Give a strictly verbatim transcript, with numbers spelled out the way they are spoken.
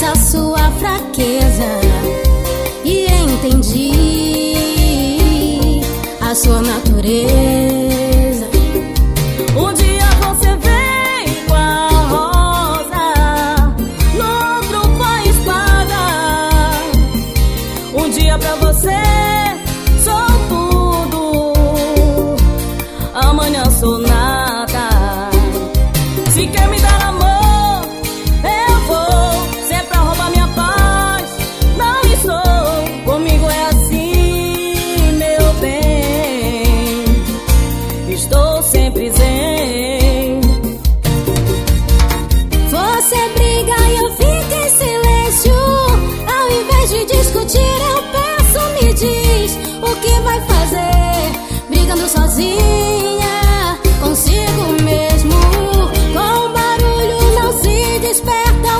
a sua fraqueza e entendi a sua natureza. Um dia você veio com a rosa, no outro com a espada. Um dia pra você sou tudo, amanhã sou nada. Se quer me dar amor, eu vou, se é pra roubar minha paz, não estou. Comigo é assim, meu bem, estou sempre zen. Você briga e eu fico em silêncio. Ao invés de discutir, eu peço, me diz o que vai fazer, brigando sozinha consigo mesmo. Com barulho não se desperta